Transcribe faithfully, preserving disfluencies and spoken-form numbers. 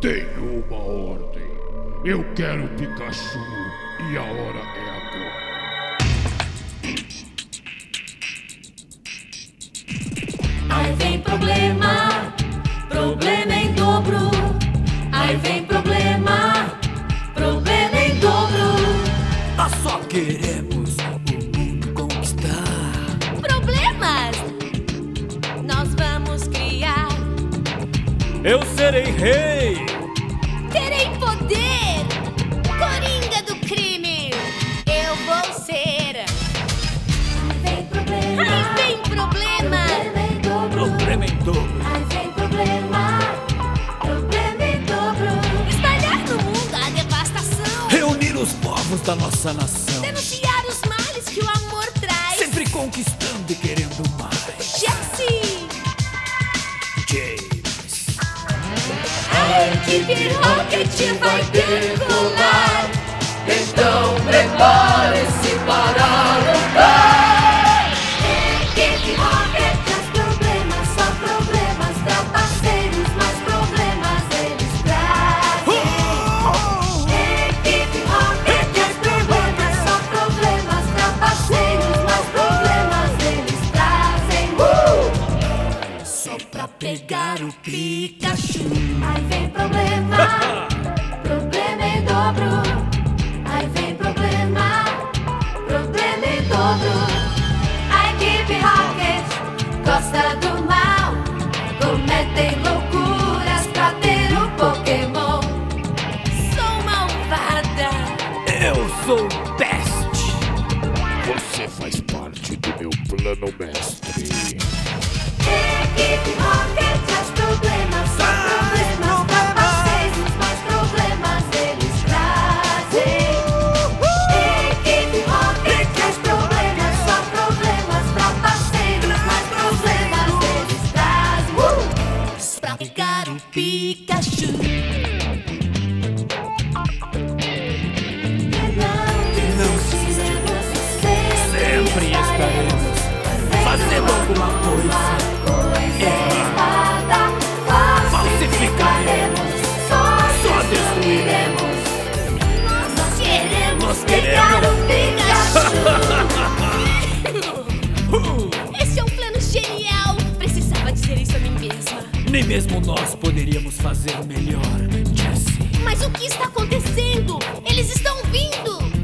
Tenho uma ordem. Eu quero Pikachu e a hora é agora. Aí vem problema, problema em dobro. Aí vem problema, problema em dobro. Nós só queremos o mundo conquistar. Problemas nós vamos criar. Eu serei rei. Terei poder, coringa do crime. Eu vou ser. Aí vem problema, aí vem problema, problema em dobro. Problema em dobro. Aí vem problema, problema em dobro. Espalhar no mundo a devastação. Reunir os povos da nossa nação. Denunciar os males que o amor traz. Sempre conquistando e querendo mais. Jesse, James. a equipe Rocket vai decolar. Então prepare-se para lutar. Equipe Rocket traz problemas, só problemas trapaceiros, mas problemas eles trazem. Equipe Rocket traz problemas, só problemas trapaceiros, mas problemas eles trazem. Uh! Só pra pegar o Pikachu. Aí vem problema, problema em dobro. Aí vem problema, problema em dobro. A equipe Rocket gosta do mal, cometem loucuras pra ter um Pokémon. Sou malvada. Eu sou o best. Você faz parte do meu plano, mestre. Equipe Rocket traz problemas, só problemas trapaceiros, mas problemas eles trazem. Equipe Rocket traz problemas, só problemas trapaceiros, mas problemas eles trazem. Uh! Pra pegar o Pikachu. Não se Sempre estaremos fazendo alguma coisa. errada. Falsificaremos, Só destruiremos. Nós queremos Nós pegar queremos. o Pikachu. Esse é um plano genial. Precisava dizer isso a mim mesma. Nem mesmo nós poderíamos fazer melhor, Jesse. Mas o que está acontecendo? Eles estão vindo.